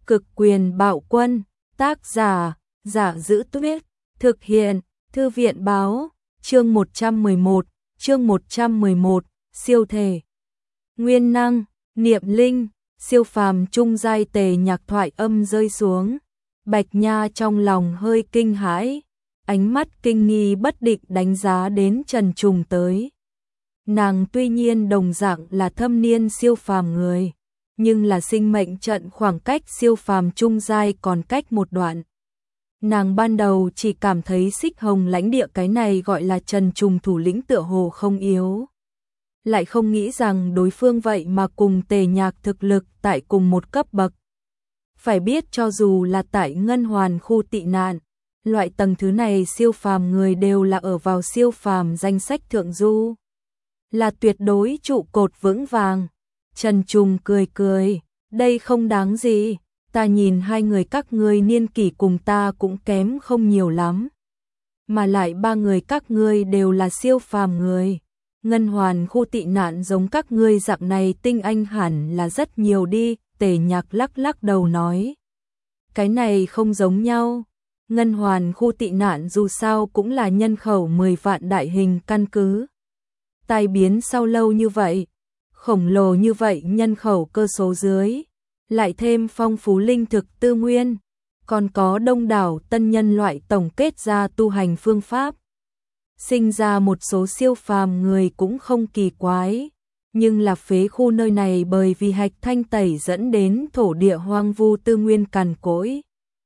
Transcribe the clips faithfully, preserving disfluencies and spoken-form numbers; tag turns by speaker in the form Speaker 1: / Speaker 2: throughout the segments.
Speaker 1: Cực quyền bạo quân, tác giả, Giả Dữ Tuyết, thực hiện, Thư viện báo, chương một trăm mười một, chương một trăm mười một, siêu thể. Nguyên năng, niệm linh, siêu phàm trung giai Tề Nhạc thoại âm rơi xuống. Bạch Nha trong lòng hơi kinh hãi, ánh mắt kinh nghi bất định đánh giá đến Trần Trùng tới. Nàng tuy nhiên đồng dạng là thâm niên siêu phàm người, nhưng là sinh mệnh trận khoảng cách siêu phàm trung giai còn cách một đoạn. Nàng ban đầu chỉ cảm thấy Xích Hồng lãnh địa cái này gọi là Trần Trùng thủ lĩnh tựa hồ không yếu. Lại không nghĩ rằng đối phương vậy mà cùng Tề Nhạc thực lực tại cùng một cấp bậc. Phải biết cho dù là tại Ngân Hoàn khu tị nạn, loại tầng thứ này siêu phàm người đều là ở vào siêu phàm danh sách thượng du, là tuyệt đối trụ cột vững vàng. Trần Trùng cười cười, đây không đáng gì, ta nhìn hai người các ngươi niên kỷ cùng ta cũng kém không nhiều lắm. Mà lại ba người các ngươi đều là siêu phàm người. Ngân Hoàn khu tị nạn giống các ngươi dạng này tinh anh hẳn là rất nhiều đi, Tề Nhạc lắc lắc đầu nói. Cái này không giống nhau. Ngân Hoàn khu tị nạn dù sao cũng là nhân khẩu mười vạn đại hình căn cứ. Tai biến sau lâu như vậy, khổng lồ như vậy nhân khẩu cơ số dưới, lại thêm phong phú linh thực tư nguyên, còn có đông đảo tân nhân loại tổng kết ra tu hành phương pháp. Sinh ra một số siêu phàm người cũng không kỳ quái, nhưng là phế khu nơi này bởi vì hạch thanh tẩy dẫn đến thổ địa hoang vu tư nguyên cằn cỗi.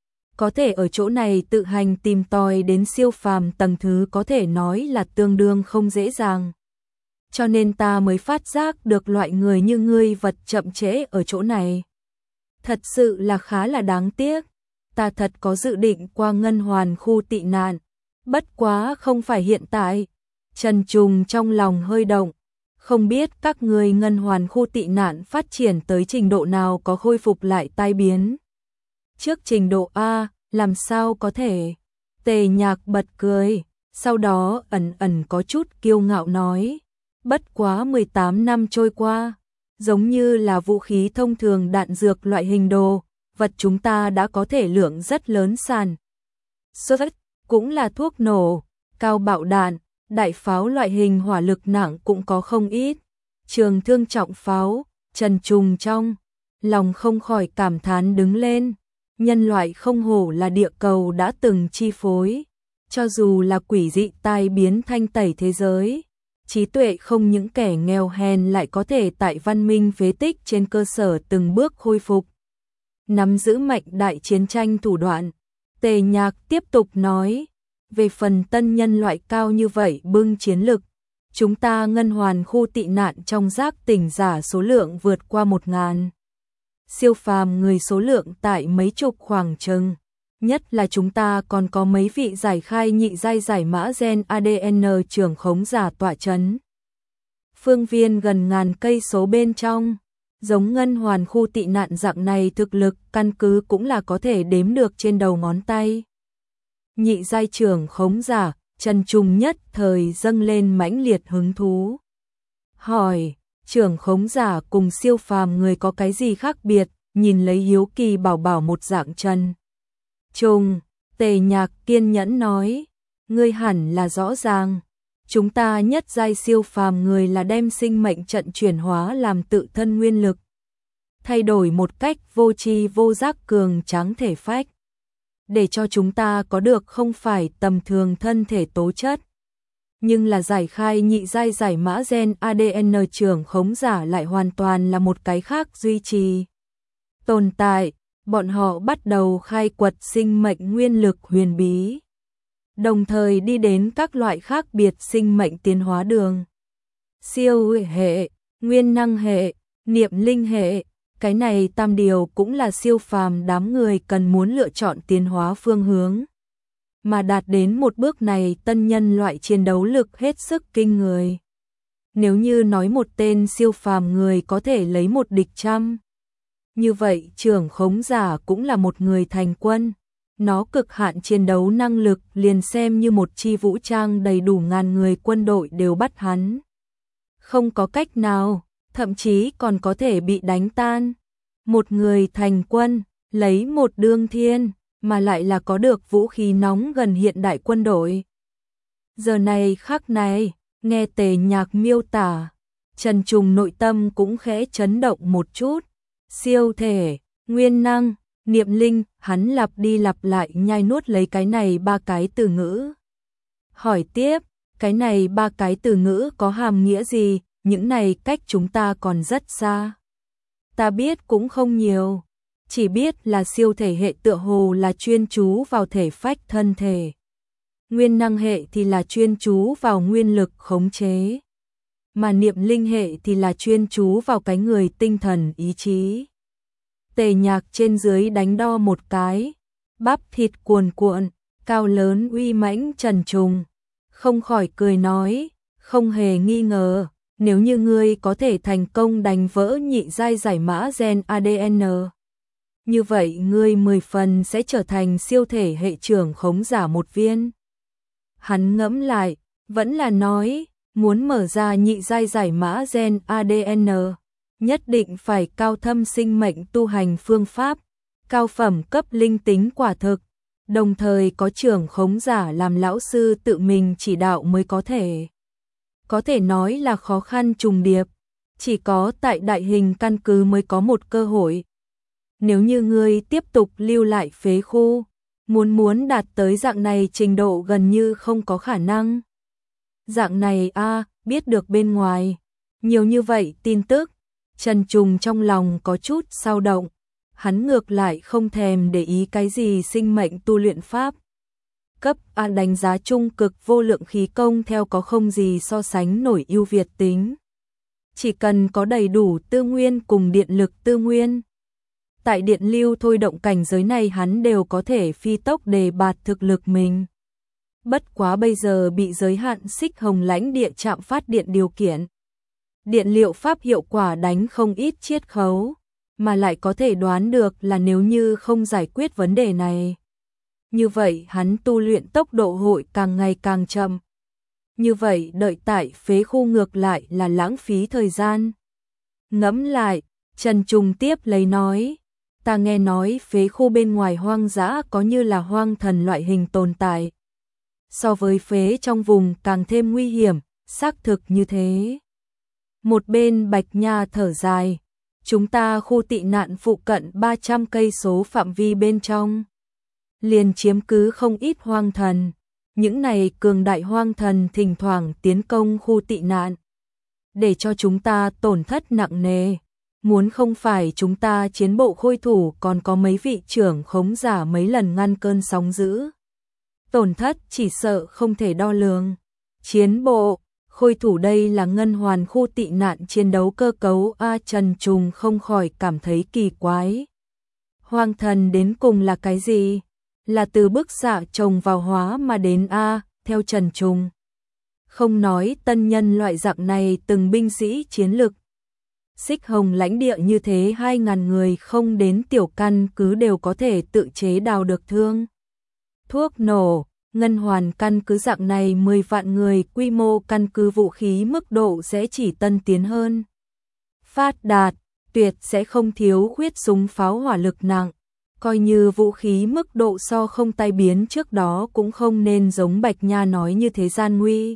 Speaker 1: Có thể ở chỗ này tự hành tìm tòi đến siêu phàm tầng thứ có thể nói là tương đương không dễ dàng. Cho nên ta mới phát giác được loại người như ngươi vật chậm trễ ở chỗ này. Thật sự là khá là đáng tiếc. Ta thật có dự định qua Ngân Hoàn khu tị nạn, bất quá không phải hiện tại. Trần Trùng trong lòng hơi động, không biết các ngươi Ngân Hoàn khu tị nạn phát triển tới trình độ nào có khôi phục lại tai biến. Trước trình độ A, làm sao có thể? Tề Nhạc bật cười, sau đó ẩn ẩn có chút kiêu ngạo nói. Bất quá mười tám năm trôi qua, giống như là vũ khí thông thường đạn dược loại hình đồ, vật chúng ta đã có thể lượng rất lớn sản xuất, cũng là thuốc nổ, cao bạo đạn, đại pháo loại hình hỏa lực nặng cũng có không ít. Trường thương trọng pháo, Trần Trùng trong lòng không khỏi cảm thán đứng lên. Nhân loại không hổ là địa cầu đã từng chi phối, cho dù là quỷ dị tai biến thanh tẩy thế giới. Trí tuệ không những kẻ nghèo hèn lại có thể tại văn minh phế tích trên cơ sở từng bước khôi phục. Nắm giữ mạnh đại chiến tranh thủ đoạn, Tề Nhạc tiếp tục nói, về phần tân nhân loại cao như vậy bưng chiến lực, chúng ta Ngân Hoàn khu tị nạn trong giác tỉnh giả số lượng vượt qua một ngàn. Siêu phàm người số lượng tại mấy chục khoảng chừng. Nhất là chúng ta còn có mấy vị giải khai nhị giai giải mã gen a đê en trưởng khống giả tọa chấn. Phương viên gần ngàn cây số bên trong, giống Ngân Hoàn khu tị nạn dạng này thực lực căn cứ cũng là có thể đếm được trên đầu ngón tay. Nhị giai trưởng khống giả, Trần Trùng nhất thời dâng lên mãnh liệt hứng thú. Hỏi, trưởng khống giả cùng siêu phàm người có cái gì khác biệt? Nhìn lấy hiếu kỳ bảo bảo một dạng Trần Trùng, Tề Nhạc kiên nhẫn nói, ngươi hẳn là rõ ràng, chúng ta nhất giai siêu phàm người là đem sinh mệnh trận chuyển hóa làm tự thân nguyên lực, thay đổi một cách vô tri vô giác cường tráng thể phách, để cho chúng ta có được không phải tầm thường thân thể tố chất. Nhưng là giải khai nhị giai giải mã gen a đê en trưởng khống giả lại hoàn toàn là một cái khác duy trì tồn tại. Bọn họ bắt đầu khai quật sinh mệnh nguyên lực huyền bí, đồng thời đi đến các loại khác biệt sinh mệnh tiến hóa đường. Siêu hệ, nguyên năng hệ, niệm linh hệ, cái này tam điều cũng là siêu phàm đám người cần muốn lựa chọn tiến hóa phương hướng. Mà đạt đến một bước này tân nhân loại chiến đấu lực hết sức kinh người. Nếu như nói một tên siêu phàm người có thể lấy một địch trăm, như vậy trưởng khống giả cũng là một người thành quân. Nó cực hạn chiến đấu năng lực liền xem như một chi vũ trang đầy đủ ngàn người quân đội đều bắt hắn. Không có cách nào, thậm chí còn có thể bị đánh tan. Một người thành quân, lấy một đương thiên, mà lại là có được vũ khí nóng gần hiện đại quân đội. Giờ này khắc này, nghe Tề Nhạc miêu tả, Trần Trùng nội tâm cũng khẽ chấn động một chút. Siêu thể, nguyên năng, niệm linh, hắn lặp đi lặp lại nhai nuốt lấy cái này ba cái từ ngữ. Hỏi tiếp, cái này ba cái từ ngữ có hàm nghĩa gì, những này cách chúng ta còn rất xa. Ta biết cũng không nhiều, chỉ biết là siêu thể hệ tựa hồ là chuyên chú vào thể phách thân thể. Nguyên năng hệ thì là chuyên chú vào nguyên lực khống chế. Mà niệm linh hệ thì là chuyên chú vào cái người tinh thần ý chí. Tề Nhạc trên dưới đánh đo một cái, bắp thịt cuồn cuộn, cao lớn uy mãnh Trần Trùng. Không khỏi cười nói, không hề nghi ngờ, nếu như ngươi có thể thành công đánh vỡ nhị giai giải mã gen a đê en. Như vậy ngươi mười phần sẽ trở thành siêu thể hệ trưởng khống giả một viên. Hắn ngẫm lại, vẫn là nói, muốn mở ra nhị giai giải mã gen a đê en, nhất định phải cao thâm sinh mệnh tu hành phương pháp, cao phẩm cấp linh tính quả thực, đồng thời có trưởng khống giả làm lão sư tự mình chỉ đạo mới có thể. Có thể nói là khó khăn trùng điệp, chỉ có tại đại hình căn cứ mới có một cơ hội. Nếu như ngươi tiếp tục lưu lại phế khu, muốn muốn đạt tới dạng này trình độ gần như không có khả năng. Dạng này a à, biết được bên ngoài, nhiều như vậy tin tức, Trần Trùng trong lòng có chút dao động, hắn ngược lại không thèm để ý cái gì sinh mệnh tu luyện pháp. Cấp A đánh giá trung cực vô lượng khí công theo có không gì so sánh nổi ưu việt tính. Chỉ cần có đầy đủ tư nguyên cùng điện lực tư nguyên. Tại điện lưu thôi động cảnh giới này hắn đều có thể phi tốc đề bạt thực lực mình. Bất quá bây giờ bị giới hạn xích hồng lãnh địa trạm phát điện điều kiện. Điện liệu pháp hiệu quả đánh không ít chiết khấu, mà lại có thể đoán được là nếu như không giải quyết vấn đề này. Như vậy hắn tu luyện tốc độ hội càng ngày càng chậm. Như vậy đợi tại phế khu ngược lại là lãng phí thời gian. Ngẫm lại, Trần Trùng tiếp lấy nói, ta nghe nói phế khu bên ngoài hoang dã có như là hoang thần loại hình tồn tại. So với phế trong vùng càng thêm nguy hiểm, xác thực như thế. Một bên Bạch Nha thở dài, chúng ta khu tị nạn phụ cận ba trăm cây số phạm vi bên trong. Liền chiếm cứ không ít hoang thần, những này cường đại hoang thần thỉnh thoảng tiến công khu tị nạn. Để cho chúng ta tổn thất nặng nề, muốn không phải chúng ta chiến bộ khôi thủ còn có mấy vị trưởng khống giả mấy lần ngăn cơn sóng dữ. Tổn thất chỉ sợ không thể đo lường. Chiến bộ, khôi thủ đây là ngân hoàn khu tị nạn chiến đấu cơ cấu A. Trần Trùng không khỏi cảm thấy kỳ quái. Hoang thần đến cùng là cái gì? Là từ bức xạ trồng vào hóa mà đến A, theo Trần Trùng. Không nói tân nhân loại dạng này từng binh sĩ chiến lực. Xích hồng lãnh địa như thế hai ngàn người không đến tiểu căn cứ đều có thể tự chế đào được thương. Thuốc nổ, ngân hoàn căn cứ dạng này mười vạn người quy mô căn cứ vũ khí mức độ sẽ chỉ tân tiến hơn. Phát đạt, tuyệt sẽ không thiếu khuyết súng pháo hỏa lực nặng. Coi như vũ khí mức độ so không tai biến trước đó cũng không nên giống Bạch Nha nói như thế gian nguy.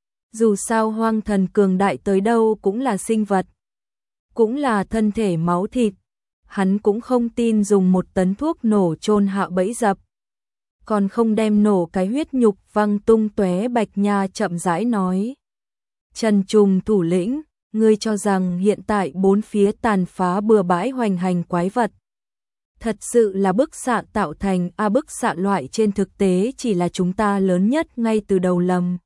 Speaker 1: Dù sao hoang thần cường đại tới đâu cũng là sinh vật, cũng là thân thể máu thịt, hắn cũng không tin dùng một tấn thuốc nổ chôn hạ bẫy dập. Còn không đem nổ cái huyết nhục văng tung tóe. Bạch Nha chậm rãi nói. Trần Trùng thủ lĩnh, ngươi cho rằng hiện tại bốn phía tàn phá bừa bãi hoành hành quái vật. Thật sự là bức xạ tạo thành a à, bức xạ loại trên thực tế chỉ là chúng ta lớn nhất ngay từ đầu lầm.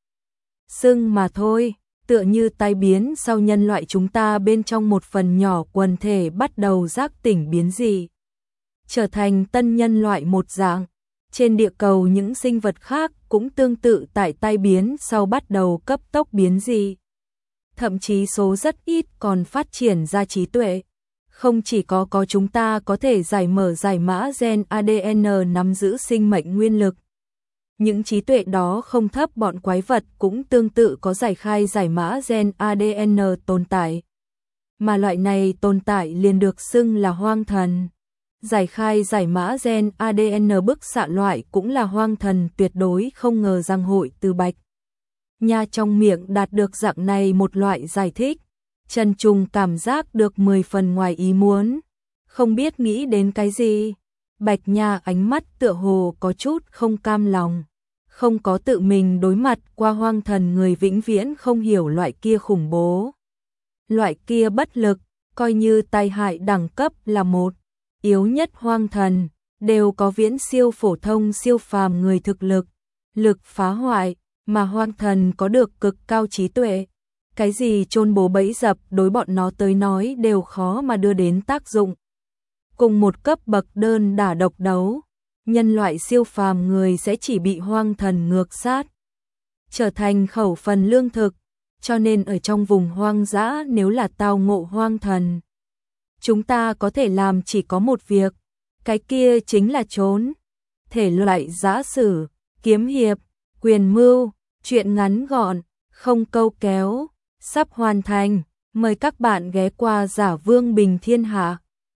Speaker 1: Sưng mà thôi, tựa như tai biến sau nhân loại chúng ta bên trong một phần nhỏ quần thể bắt đầu giác tỉnh biến dị. Trở thành tân nhân loại một dạng. Trên địa cầu những sinh vật khác cũng tương tự tại tai biến sau bắt đầu cấp tốc biến dị. Thậm chí số rất ít còn phát triển ra trí tuệ. Không chỉ có có chúng ta có thể giải mở giải mã gen a đê en nắm giữ sinh mệnh nguyên lực. Những trí tuệ đó không thấp bọn quái vật cũng tương tự có giải khai giải mã gen a đê en tồn tại. Mà loại này tồn tại liền được xưng là hoang thần. Giải khai giải mã gen a đê en bức xạ loại cũng là Hoang Thần tuyệt đối không ngờ rằng hội từ Bạch Nha trong miệng đạt được dạng này một loại giải thích. Trần Trùng cảm giác được mười phần ngoài ý muốn, không biết nghĩ đến cái gì. Bạch Nha ánh mắt tựa hồ có chút không cam lòng, không có tự mình đối mặt qua Hoang Thần người vĩnh viễn không hiểu loại kia khủng bố. Loại kia bất lực, coi như tai hại đẳng cấp là một, yếu nhất Hoang Thần, đều có viễn siêu phổ thông siêu phàm người thực lực, lực phá hoại, mà Hoang Thần có được cực cao trí tuệ. Cái gì chôn bố bẫy dập đối bọn nó tới nói đều khó mà đưa đến tác dụng. Cùng một cấp bậc đơn đả độc đấu, nhân loại siêu phàm người sẽ chỉ bị Hoang Thần ngược sát, trở thành khẩu phần lương thực, cho nên ở trong vùng hoang dã nếu là tao ngộ Hoang Thần, chúng ta có thể làm chỉ có một việc, cái kia chính là trốn. Thể loại giã sử, kiếm hiệp, quyền mưu, truyện ngắn gọn, không câu kéo, sắp hoàn thành, mời các bạn ghé qua Giả Vương Bình Thiên Hạ.